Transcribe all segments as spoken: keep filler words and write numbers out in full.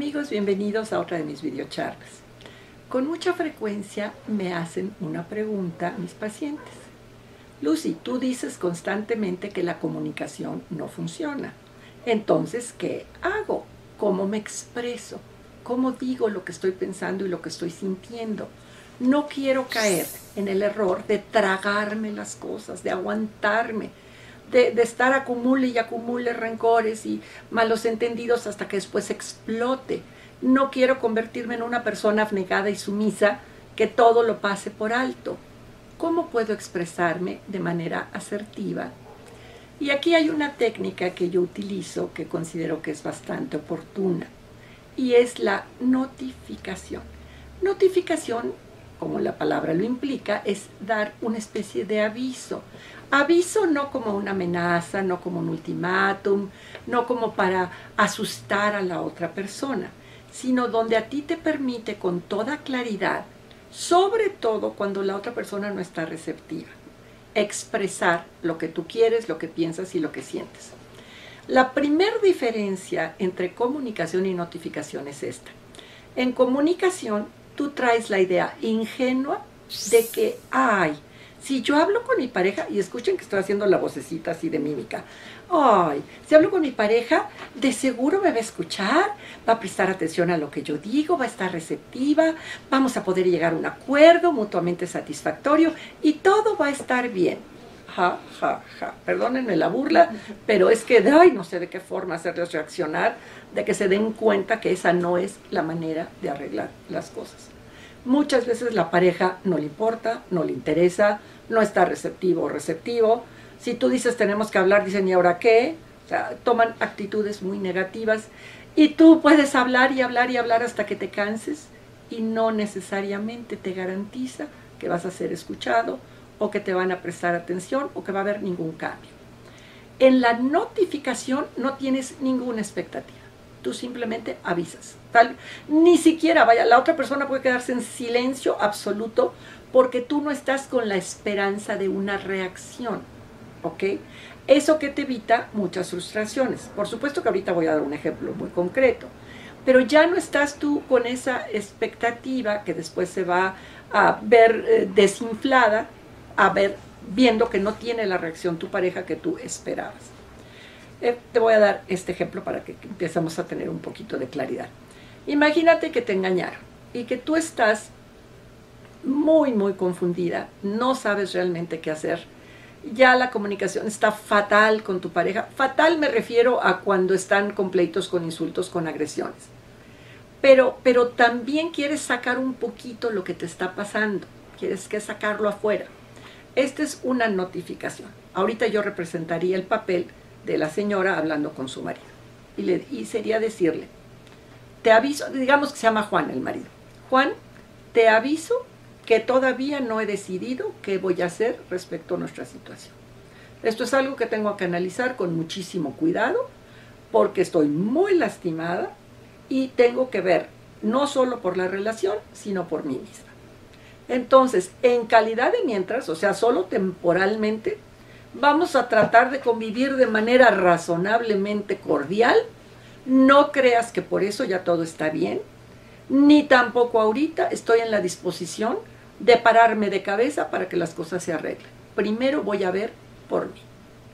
Amigos, bienvenidos a otra de mis videocharlas. Con mucha frecuencia me hacen una pregunta mis pacientes. Lucy, tú dices constantemente que la comunicación no funciona. Entonces, ¿qué hago? ¿Cómo me expreso? ¿Cómo digo lo que estoy pensando y lo que estoy sintiendo? No quiero caer en el error de tragarme las cosas, de aguantarme, de, de estar acumule y acumule rencores y malos entendidos hasta que después explote. No quiero convertirme en una persona abnegada y sumisa que todo lo pase por alto. ¿Cómo puedo expresarme de manera asertiva? Y aquí hay una técnica que yo utilizo que considero que es bastante oportuna, y es la notificación. Notificación, como la palabra lo implica, es dar una especie de aviso. Aviso no como una amenaza, no como un ultimátum, no como para asustar a la otra persona, sino donde a ti te permite con toda claridad, sobre todo cuando la otra persona no está receptiva, expresar lo que tú quieres, lo que piensas y lo que sientes. La primera diferencia entre comunicación y notificación es esta. En comunicación, tú traes la idea ingenua de que, ay, si yo hablo con mi pareja, y escuchen que estoy haciendo la vocecita así de mímica, ay, si hablo con mi pareja, de seguro me va a escuchar, va a prestar atención a lo que yo digo, va a estar receptiva, vamos a poder llegar a un acuerdo mutuamente satisfactorio y todo va a estar bien. Ja, ja, ja. Perdónenme la burla, pero es que, ay, no sé de qué forma hacerles reaccionar, de que se den cuenta que esa no es la manera de arreglar las cosas. Muchas veces la pareja no le importa, no le interesa, no está receptivo o receptivo. Si tú dices tenemos que hablar, dicen ¿y ahora qué? O sea, toman actitudes muy negativas y tú puedes hablar y hablar y hablar hasta que te canses y no necesariamente te garantiza que vas a ser escuchado o que te van a prestar atención o que va a haber ningún cambio. En la notificación no tienes ninguna expectativa. Tú simplemente avisas. Tal, ni siquiera, vaya, la otra persona puede quedarse en silencio absoluto porque tú no estás con la esperanza de una reacción, ¿ok? Eso que te evita muchas frustraciones. Por supuesto que ahorita voy a dar un ejemplo muy concreto, pero ya no estás tú con esa expectativa que después se va a ver eh, desinflada, a ver, viendo que no tiene la reacción tu pareja que tú esperabas. Eh, te voy a dar este ejemplo para que empecemos a tener un poquito de claridad. Imagínate que te engañaron y que tú estás muy, muy confundida, no sabes realmente qué hacer. Ya la comunicación está fatal con tu pareja. Fatal me refiero a cuando están con pleitos, con insultos, con agresiones. Pero, pero también quieres sacar un poquito lo que te está pasando. Quieres que sacarlo afuera. Esta es una notificación. Ahorita yo representaría el papel de la señora hablando con su marido. Y, le, y sería decirle, te aviso, digamos que se llama Juan el marido. Juan, te aviso que todavía no he decidido qué voy a hacer respecto a nuestra situación. Esto es algo que tengo que analizar con muchísimo cuidado porque estoy muy lastimada y tengo que ver no solo por la relación, sino por mí misma. Entonces, en calidad de mientras, o sea, solo temporalmente, vamos a tratar de convivir de manera razonablemente cordial. No creas que por eso ya todo está bien, ni tampoco ahorita estoy en la disposición de pararme de cabeza para que las cosas se arreglen. Primero voy a ver por mí.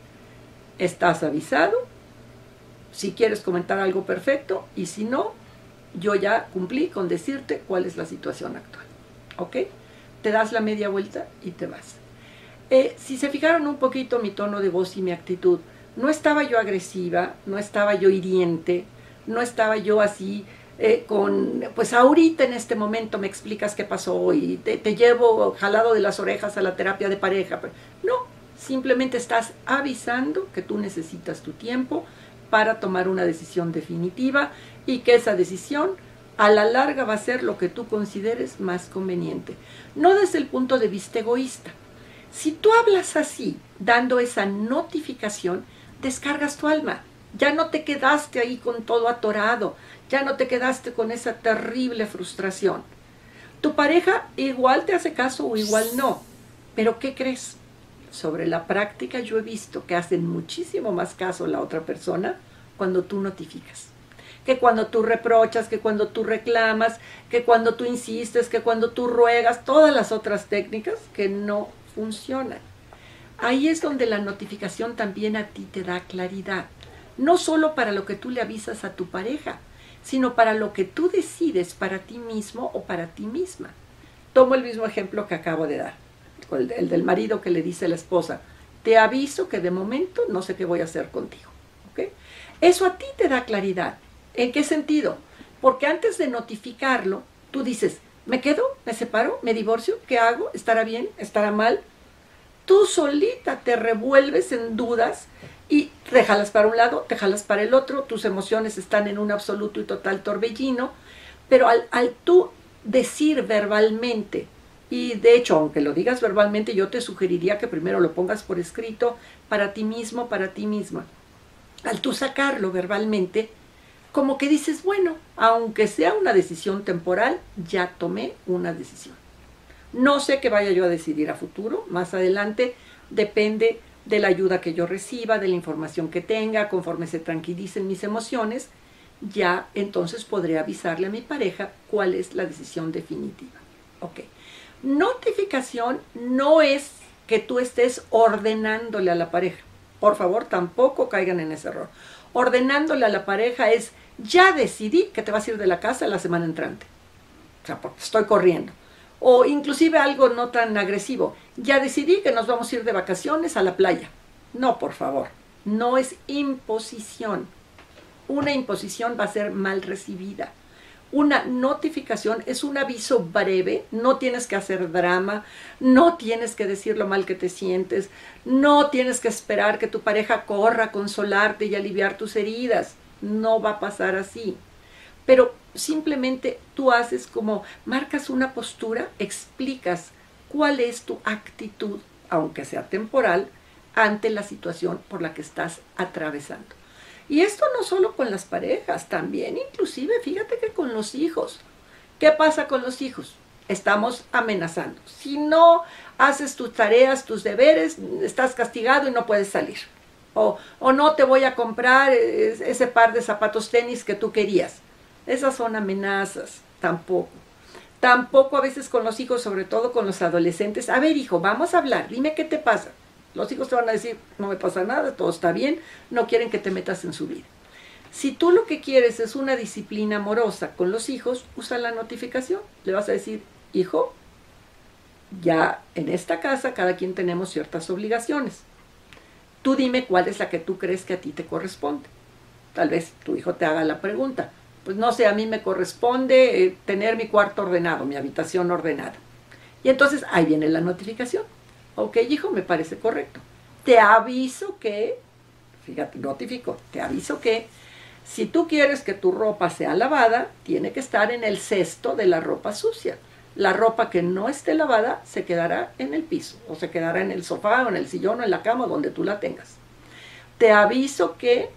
Estás avisado. Si quieres comentar algo, perfecto, y si no, yo ya cumplí con decirte cuál es la situación actual. ¿Ok? Te das la media vuelta y te vas. Eh, si se fijaron un poquito mi tono de voz y mi actitud, no estaba yo agresiva, no estaba yo hiriente, no estaba yo así eh, con, pues ahorita en este momento me explicas qué pasó y te, te llevo jalado de las orejas a la terapia de pareja. No, simplemente estás avisando que tú necesitas tu tiempo para tomar una decisión definitiva y que esa decisión a la larga va a ser lo que tú consideres más conveniente. No desde el punto de vista egoísta. Si tú hablas así, dando esa notificación, descargas tu alma. Ya no te quedaste ahí con todo atorado, ya no te quedaste con esa terrible frustración. Tu pareja igual te hace caso o igual no, pero ¿qué crees? Sobre la práctica yo he visto que hacen muchísimo más caso a la otra persona cuando tú notificas. que cuando tú reprochas, que cuando tú reclamas, que cuando tú insistes, que cuando tú ruegas, todas las otras técnicas que no funcionan. Ahí es donde la notificación también a ti te da claridad, no solo para lo que tú le avisas a tu pareja, sino para lo que tú decides para ti mismo o para ti misma. Tomo el mismo ejemplo que acabo de dar, el, el del marido que le dice a la esposa, te aviso que de momento no sé qué voy a hacer contigo. ¿Okay? Eso a ti te da claridad. ¿En qué sentido? Porque antes de notificarlo, tú dices, ¿me quedo? ¿Me separo? ¿Me divorcio? ¿Qué hago? ¿Estará bien? ¿Estará mal? Tú solita te revuelves en dudas y te jalas para un lado, te jalas para el otro, tus emociones están en un absoluto y total torbellino, pero al, al tú decir verbalmente, y de hecho, aunque lo digas verbalmente, yo te sugeriría que primero lo pongas por escrito para ti mismo, para ti misma. Al tú sacarlo verbalmente, como que dices, bueno, aunque sea una decisión temporal, ya tomé una decisión. No sé qué vaya yo a decidir a futuro, más adelante depende de la ayuda que yo reciba, de la información que tenga, conforme se tranquilicen mis emociones, ya entonces podré avisarle a mi pareja cuál es la decisión definitiva. Ok. Notificación no es que tú estés ordenándole a la pareja. Por favor, tampoco caigan en ese error. Ordenándole a la pareja es, ya decidí que te vas a ir de la casa la semana entrante. O sea, porque estoy corriendo. O inclusive algo no tan agresivo. Ya decidí que nos vamos a ir de vacaciones a la playa. No, por favor. No es imposición. Una imposición va a ser mal recibida. Una notificación es un aviso breve, no tienes que hacer drama, no tienes que decir lo mal que te sientes, no tienes que esperar que tu pareja corra a consolarte y aliviar tus heridas. No va a pasar así. Pero simplemente tú haces como, marcas una postura, explicas cuál es tu actitud, aunque sea temporal, ante la situación por la que estás atravesando. Y esto no solo con las parejas, también inclusive, fíjate que con los hijos. ¿Qué pasa con los hijos? Estamos amenazando. Si no haces tus tareas, tus deberes, estás castigado y no puedes salir. O, o no te voy a comprar ese par de zapatos tenis que tú querías. Esas son amenazas, tampoco. Tampoco a veces con los hijos, sobre todo con los adolescentes. A ver, hijo, vamos a hablar, dime qué te pasa. Los hijos te van a decir, no me pasa nada, todo está bien, no quieren que te metas en su vida. Si tú lo que quieres es una disciplina amorosa con los hijos, usa la notificación. Le vas a decir, hijo, ya en esta casa cada quien tenemos ciertas obligaciones. Tú dime cuál es la que tú crees que a ti te corresponde. Tal vez tu hijo te haga la pregunta. Pues no sé, a mí me corresponde eh, tener mi cuarto ordenado, mi habitación ordenada. Y entonces ahí viene la notificación. Ok, hijo, me parece correcto. Te aviso que, fíjate, notifico, te aviso que si tú quieres que tu ropa sea lavada, tiene que estar en el cesto de la ropa sucia. La ropa que no esté lavada se quedará en el piso, o se quedará en el sofá, o en el sillón, o en la cama, donde tú la tengas. Te aviso que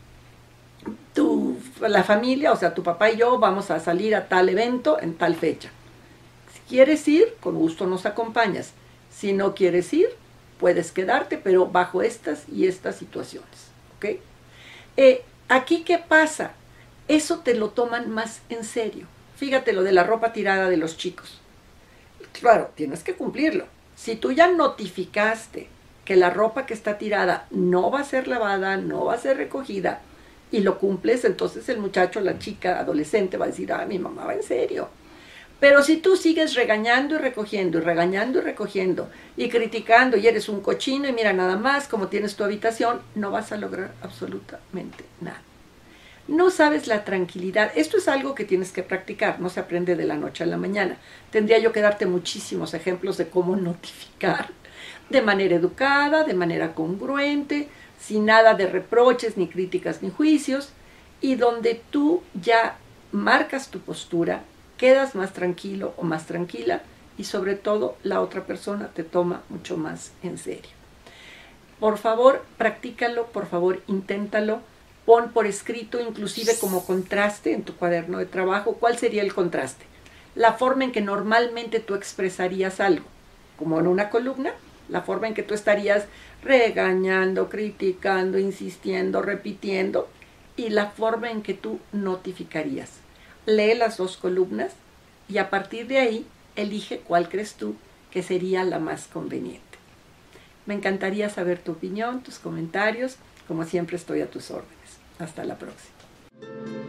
tu, la familia, o sea, tu papá y yo vamos a salir a tal evento en tal fecha. Si quieres ir, con gusto nos acompañas. Si no quieres ir, puedes quedarte, pero bajo estas y estas situaciones. ¿Ok? Eh, aquí, ¿qué pasa? Eso te lo toman más en serio. Fíjate lo de la ropa tirada de los chicos. Claro, tienes que cumplirlo. Si tú ya notificaste que la ropa que está tirada no va a ser lavada, no va a ser recogida, y lo cumples, entonces el muchacho, la chica, adolescente va a decir, ah, mi mamá va en serio. Pero si tú sigues regañando y recogiendo, y regañando y recogiendo, y criticando, y eres un cochino, y mira nada más cómo tienes tu habitación, no vas a lograr absolutamente nada. No sabes la tranquilidad. Esto es algo que tienes que practicar, no se aprende de la noche a la mañana. Tendría yo que darte muchísimos ejemplos de cómo notificar de manera educada, de manera congruente, sin nada de reproches, ni críticas, ni juicios, y donde tú ya marcas tu postura, quedas más tranquilo o más tranquila y sobre todo la otra persona te toma mucho más en serio. Por favor, practícalo, por favor, inténtalo, pon por escrito, inclusive como contraste en tu cuaderno de trabajo, ¿cuál sería el contraste? La forma en que normalmente tú expresarías algo, como en una columna, la forma en que tú estarías regañando, criticando, insistiendo, repitiendo, y la forma en que tú notificarías. Lee las dos columnas y a partir de ahí elige cuál crees tú que sería la más conveniente. Me encantaría saber tu opinión, tus comentarios. Como siempre estoy a tus órdenes. Hasta la próxima.